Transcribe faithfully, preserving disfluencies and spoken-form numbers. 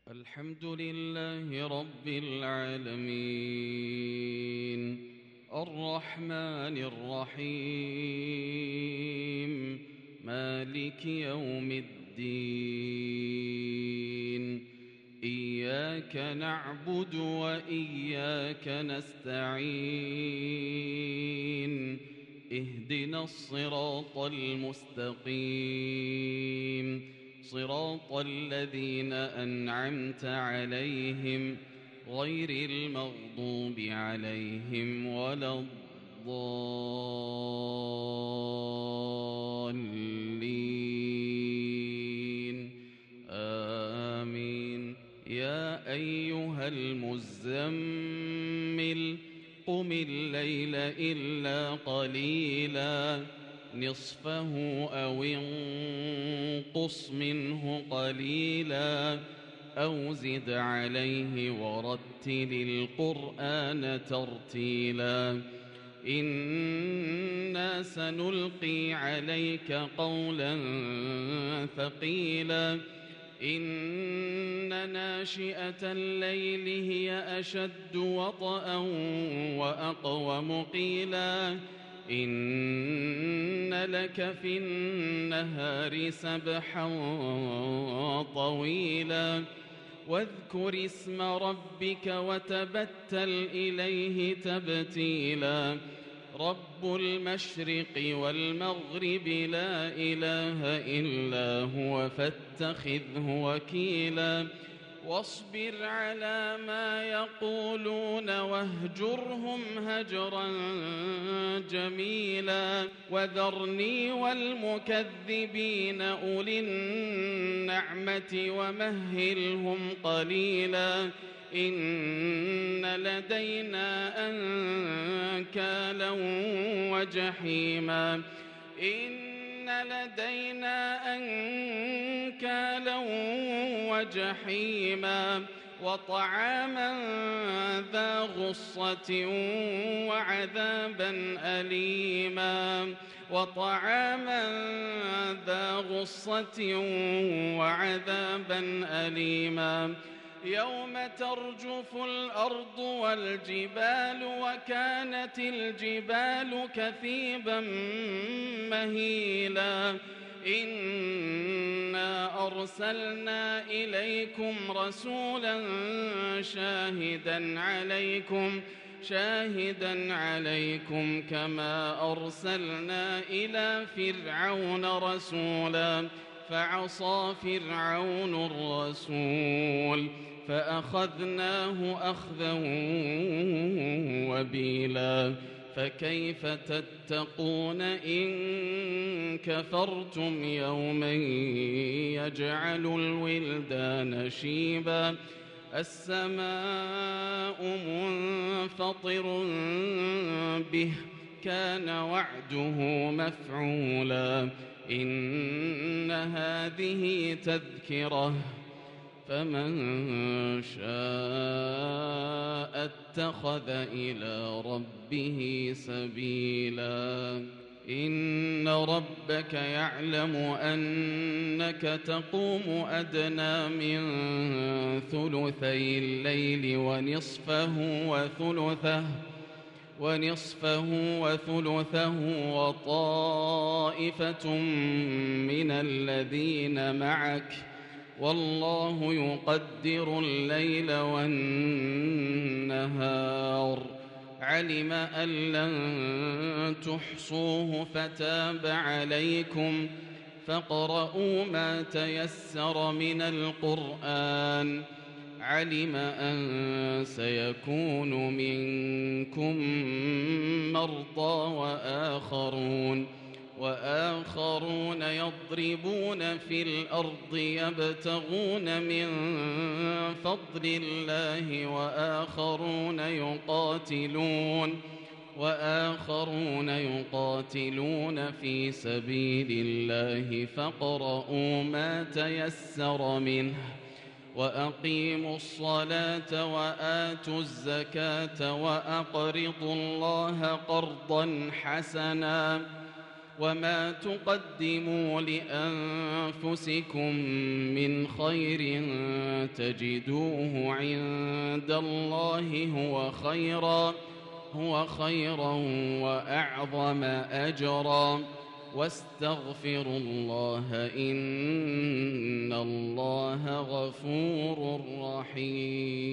الحمد لله رب العالمين الرحمن الرحيم مالك يوم الدين إياك نعبد وإياك نستعين اهدنا الصراط المستقيم صراط الذين أنعمت عليهم غير المغضوب عليهم ولا الضالين آمين. يا أيها المزمل قم الليل إلا قليلا نصفه أو انقص منه قليلا أو زد عليه ورتل القرآن ترتيلا إنا سنلقي عليك قولا ثقيلا إن ناشئة الليل هي أشد وطئا وأقوم قيلا إن لك في النهار سبحا طويلا واذكر اسم ربك وتبتل إليه تبتيلا رب المشرق والمغرب لا إله إلا هو فاتخذه وكيلا واصبر على ما يقولون واهجرهم هجرا جميلا وذرني والمكذبين أولي النعمة ومهلهم قليلا إن لدينا أنكالا وجحيما إن لدينا أنكالا وجحيما وطعاما ذا غصة وعذابا أليما وطعاما ذا غصة وعذابا أليما يوم ترجف الأرض والجبال وكانت الجبال كثيبا مهيلا إنا أرسلنا إليكم رسولا شاهدا عليكم شاهدا عليكم كما أرسلنا إلى فرعون رسولا فعصى فرعون الرسول فأخذناه أخذا وبيلا فكيف تتقون إن كفرتم يوما يجعل الولدان شيبا السماء منفطر به كان وعده مفعولا إن هذه تذكرة فمن شاء اتخذ إلى ربه سبيلا إن ربك يعلم أنك تقوم أدنى من ثلثي الليل ونصفه وثلثه ونصفه وثلثه وطائفة من الذين معك والله يقدر الليل والنهار علم أن لن تحصوه فتاب عليكم فاقرؤوا ما تيسر من القرآن علم أن سيكون منكم مرضى وآخرون وآخرون يضربون في الأرض يبتغون من فضل الله وآخرون يقاتلون وآخرون يقاتلون في سبيل الله فاقرؤوا ما تيسر منه وأقيموا الصلاة وآتوا الزكاة وأقرضوا الله قرضا حسنا وما تقدموا لأنفسكم من خير تجدوه عند الله هو خيرا هو خيرا وأعظم أجرا واستغفروا الله إن الله غفور رحيم.